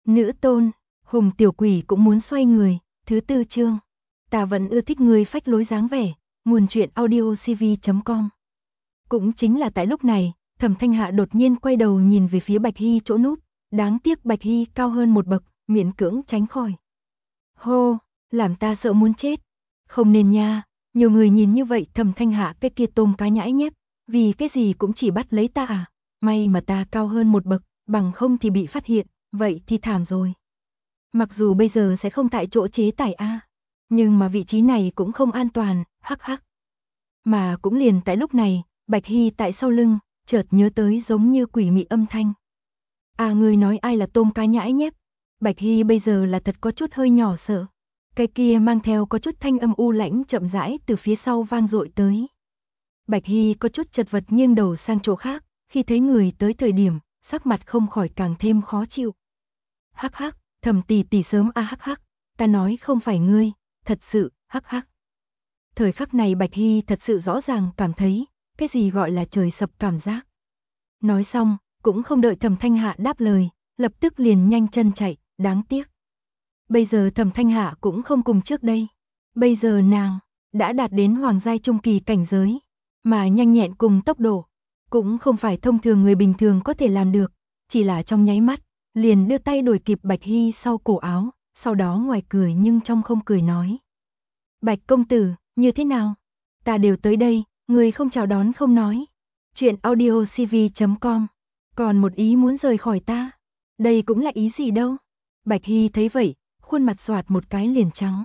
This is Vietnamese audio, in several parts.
Nữ tôn, Hùng tiểu quỷ cũng muốn xoay người, thứ 4 chương. Ta vẫn ưa thích người phách lối dáng vẻ, nguồn truyện audiocv.com. Cũng chính là tại lúc này, Thẩm Thanh Hạ đột nhiên quay đầu nhìn về phía Bạch Hy chỗ núp, đáng tiếc Bạch Hy cao hơn một bậc, miễn cưỡng tránh khỏi. Hô, làm ta sợ muốn chết. Không nên nha, nhiều người nhìn như vậy Thẩm Thanh Hạ cái kia tôm cá nhãi nhép, vì cái gì cũng chỉ bắt lấy ta à, may mà ta cao hơn một bậc, bằng không thì bị phát hiện, vậy thì thảm rồi. Mặc dù bây giờ sẽ không tại chỗ chế tải A, nhưng mà vị trí này cũng không an toàn, hắc hắc. Mà cũng liền tại lúc này, Bạch Hy tại sau lưng, chợt nhớ tới giống như quỷ mị âm thanh. À, người nói ai là tôm cá nhãi nhép? Bạch Hy bây giờ là thật có chút hơi nhỏ sợ. Cái kia mang theo có chút thanh âm u lãnh chậm rãi từ phía sau vang dội tới. Bạch Hy có chút chật vật nghiêng đầu sang chỗ khác, khi thấy người tới thời điểm, sắc mặt không khỏi càng thêm khó chịu. Hắc hắc, Thẩm tỷ tỷ sớm a hắc hắc, ta nói không phải ngươi, thật sự, hắc hắc. Thời khắc này Bạch Hy thật sự rõ ràng cảm thấy, cái gì gọi là trời sập cảm giác. Nói xong, cũng không đợi Thẩm Thanh Hạ đáp lời, lập tức liền nhanh chân chạy, đáng tiếc. Bây giờ Thẩm Thanh Hạ cũng không cùng trước đây. Bây giờ nàng, đã đạt đến hoàng giai trung kỳ cảnh giới, mà nhanh nhẹn cùng tốc độ, cũng không phải thông thường người bình thường có thể làm được, chỉ là trong nháy mắt, liền đưa tay đuổi kịp Bạch Hy sau cổ áo, sau đó ngoài cười nhưng trong không cười nói. Bạch công tử, như thế nào? Ta đều tới đây, người không chào đón không nói. Chuyện audiocv.com, còn một ý muốn rời khỏi ta. Đây cũng là ý gì đâu. Bạch Hy thấy vậy, khuôn mặt xoạt một cái liền trắng.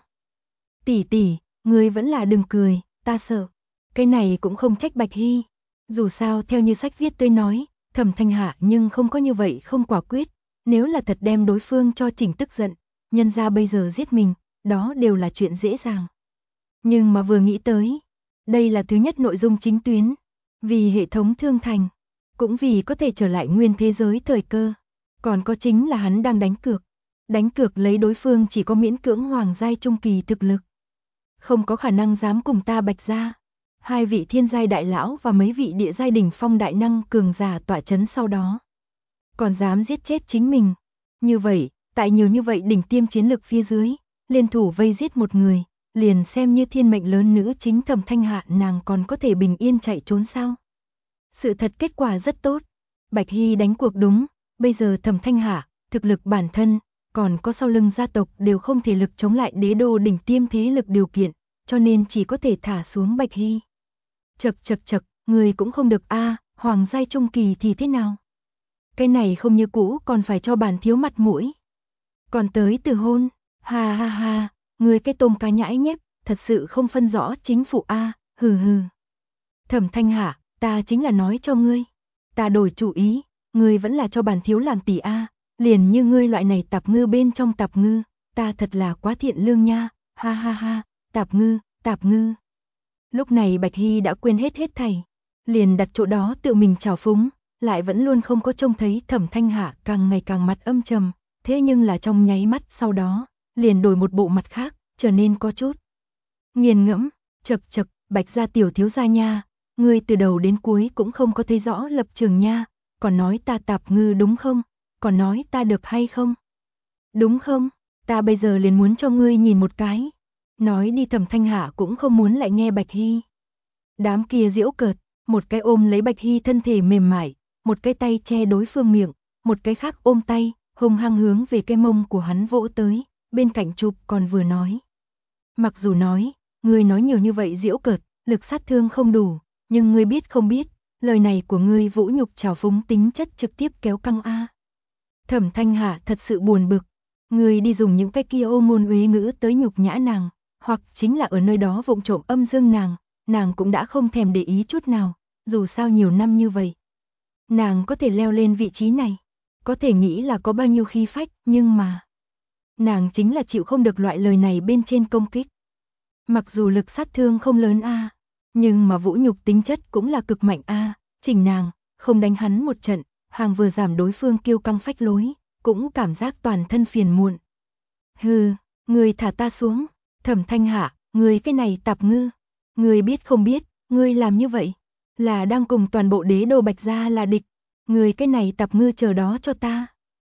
Tỷ tỷ, người vẫn là đừng cười, ta sợ. Cái này cũng không trách Bạch Hy. Dù sao theo như sách viết tới nói, Thẩm Thanh Hạ nhưng không có như vậy không quả quyết. Nếu là thật đem đối phương cho chỉnh tức giận, nhân ra bây giờ giết mình, đó đều là chuyện dễ dàng. Nhưng mà vừa nghĩ tới, đây là thứ nhất nội dung chính tuyến, vì hệ thống thương thành, cũng vì có thể trở lại nguyên thế giới thời cơ. Còn có chính là hắn đang đánh cược lấy đối phương chỉ có miễn cưỡng hoàng giai trung kỳ thực lực. Không có khả năng dám cùng ta Bạch gia. Hai vị thiên giai đại lão và mấy vị địa giai đỉnh phong đại năng cường giả tọa chấn sau đó. Còn dám giết chết chính mình. Như vậy, tại nhiều như vậy đỉnh tiêm chiến lực phía dưới, liên thủ vây giết một người, liền xem như thiên mệnh lớn nữ chính Thẩm Thanh Hạ nàng còn có thể bình yên chạy trốn sao? Sự thật kết quả rất tốt. Bạch Hy đánh cuộc đúng, bây giờ Thẩm Thanh Hạ, thực lực bản thân, còn có sau lưng gia tộc đều không thể lực chống lại đế đô đỉnh tiêm thế lực điều kiện, cho nên chỉ có thể thả xuống Bạch Hy. Chật, người cũng không được a, hoàng giai trung kỳ thì thế nào? Cái này không như cũ còn phải cho bản thiếu mặt mũi. Còn tới từ hôn, ha ha ha, người cái tôm cá nhãi nhép, thật sự không phân rõ chính phủ a, hừ hừ. Thẩm Thanh Hạ, ta chính là nói cho ngươi, ta đổi chủ ý, ngươi vẫn là cho bản thiếu làm tỷ a, liền như ngươi loại này tạp ngư bên trong tạp ngư, ta thật là quá thiện lương nha, ha ha ha, tạp ngư. Lúc này Bạch Hy đã quên hết thảy, liền đặt chỗ đó tự mình trào phúng, lại vẫn luôn không có trông thấy Thẩm Thanh Hạ càng ngày càng mặt âm trầm, thế nhưng là trong nháy mắt sau đó, liền đổi một bộ mặt khác, trở nên có chút nghiền ngẫm. Chật, Bạch gia tiểu thiếu gia nha, ngươi từ đầu đến cuối cũng không có thấy rõ lập trường nha, còn nói ta tạp ngư đúng không? Còn nói ta được hay không? Đúng không? Ta bây giờ liền muốn cho ngươi nhìn một cái. Nói đi Thẩm Thanh Hạ cũng không muốn lại nghe Bạch Hy. Đám kia giễu cợt, một cái ôm lấy Bạch Hy thân thể mềm mại, một cái tay che đối phương miệng, một cái khác ôm tay, hung hăng hướng về cái mông của hắn vỗ tới, bên cạnh chụp còn vừa nói. Mặc dù nói, ngươi nói nhiều như vậy giễu cợt, lực sát thương không đủ, nhưng ngươi biết không biết, lời này của ngươi vũ nhục trào phúng tính chất trực tiếp kéo căng a. Thẩm Thanh Hạ thật sự buồn bực, ngươi đi dùng những cái kia ô môn uế ngữ tới nhục nhã nàng, hoặc chính là ở nơi đó vụng trộm âm dương nàng cũng đã không thèm để ý chút nào, dù sao nhiều năm như vậy. Nàng có thể leo lên vị trí này, có thể nghĩ là có bao nhiêu khí phách, nhưng mà nàng chính là chịu không được loại lời này bên trên công kích. Mặc dù lực sát thương không lớn a, nhưng mà vũ nhục tính chất cũng là cực mạnh a, chỉnh nàng, không đánh hắn một trận, hàng vừa giảm đối phương kiêu căng phách lối, cũng cảm giác toàn thân phiền muộn. Hừ, ngươi thả ta xuống, Thẩm Thanh Hạ, ngươi cái này tạp ngư, ngươi biết không biết, ngươi làm như vậy, là đang cùng toàn bộ đế đô Bạch gia là địch, ngươi cái này tạp ngư chờ đó cho ta.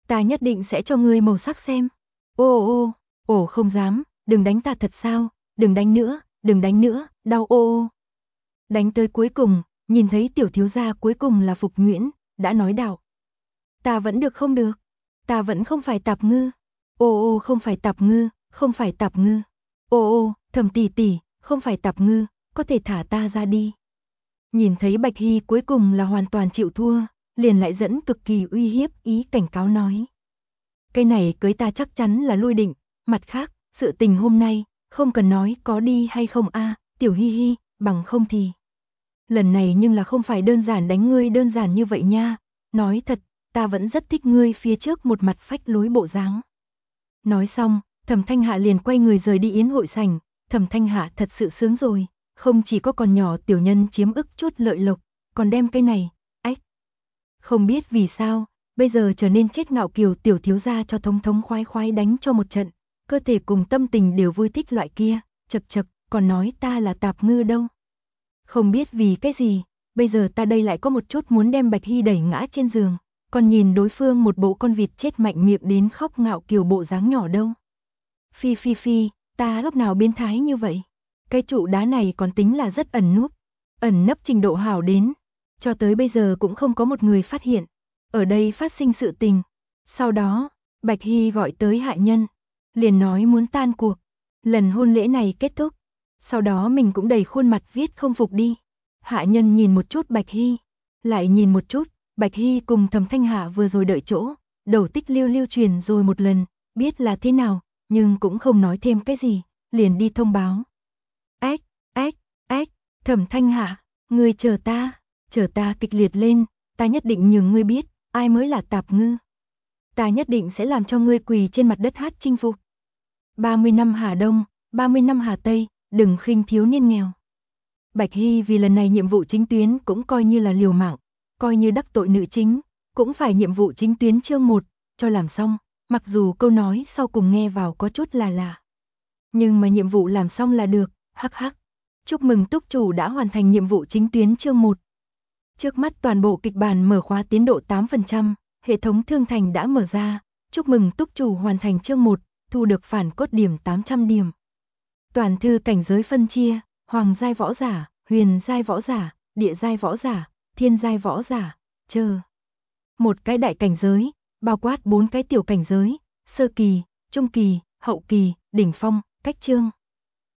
Ta nhất định sẽ cho ngươi màu sắc xem. Ồ không dám, đừng đánh ta thật sao, đừng đánh nữa, đau ô. Đánh tới cuối cùng, nhìn thấy tiểu thiếu gia cuối cùng là Phục Nhuyễn, đã nói đạo. Ta vẫn được không được, ta vẫn không phải tạp ngư. Không phải tạp ngư, không phải tạp ngư. Thẩm tỷ tỷ, không phải tạp ngư, có thể thả ta ra đi. Nhìn thấy Bạch Hy cuối cùng là hoàn toàn chịu thua, liền lại dẫn cực kỳ uy hiếp ý cảnh cáo nói. Cái này cưới ta chắc chắn là lôi định, mặt khác, sự tình hôm nay, không cần nói có đi hay không a, tiểu Hi Hi, bằng không thì. Lần này nhưng là không phải đơn giản đánh ngươi đơn giản như vậy nha, nói thật, ta vẫn rất thích ngươi phía trước một mặt phách lối bộ dáng. Nói xong, Thẩm Thanh Hạ liền quay người rời đi yến hội sảnh, Thẩm Thanh Hạ thật sự sướng rồi, không chỉ có con nhỏ tiểu nhân chiếm ức chút lợi lộc, còn đem cái này, không biết vì sao, bây giờ trở nên chết ngạo kiều tiểu thiếu gia cho thống thống khoái khoái đánh cho một trận, cơ thể cùng tâm tình đều vui thích loại kia, chật, còn nói ta là tạp ngư đâu. Không biết vì cái gì, bây giờ ta đây lại có một chút muốn đem Bạch Hy đẩy ngã trên giường, còn nhìn đối phương một bộ con vịt chết mạnh miệng đến khóc ngạo kiều bộ dáng nhỏ đâu. Phi, ta lúc nào biến thái như vậy? Cái trụ đá này còn tính là rất ẩn nấp trình độ hảo đến, cho tới bây giờ cũng không có một người phát hiện. Ở đây phát sinh sự tình. Sau đó, Bạch Hy gọi tới hạ nhân, liền nói muốn tan cuộc. Lần hôn lễ này kết thúc, sau đó mình cũng đầy khuôn mặt viết không phục đi. Hạ nhân nhìn một chút Bạch Hy, lại nhìn một chút, Bạch Hy cùng Thẩm Thanh Hạ vừa rồi đợi chỗ, đầu tích lưu truyền rồi một lần, biết là thế nào, nhưng cũng không nói thêm cái gì, liền đi thông báo. Thẩm Thanh Hạ, ngươi chờ ta kịch liệt lên, ta nhất định nhường ngươi biết, ai mới là tạp ngư. Ta nhất định sẽ làm cho ngươi quỳ trên mặt đất hát chinh phục. 30 năm Hà Đông, 30 năm Hà Tây, đừng khinh thiếu niên nghèo. Bạch Hy vì lần này nhiệm vụ chính tuyến cũng coi như là liều mạng, coi như đắc tội nữ chính, cũng phải nhiệm vụ chính tuyến chương 1, cho làm xong, mặc dù câu nói sau cùng nghe vào có chút là lạ. Nhưng mà nhiệm vụ làm xong là được, hắc. Chúc mừng túc chủ đã hoàn thành nhiệm vụ chính tuyến chương 1. Trước mắt toàn bộ kịch bản mở khóa tiến độ 8%, hệ thống thương thành đã mở ra. Chúc mừng túc chủ hoàn thành chương 1, thu được phản cốt điểm 800 điểm. Toàn thư cảnh giới phân chia, hoàng giai võ giả, huyền giai võ giả, địa giai võ giả, thiên giai võ giả, chờ. Một cái đại cảnh giới, bao quát 4 cái tiểu cảnh giới, sơ kỳ, trung kỳ, hậu kỳ, đỉnh phong, cách chương.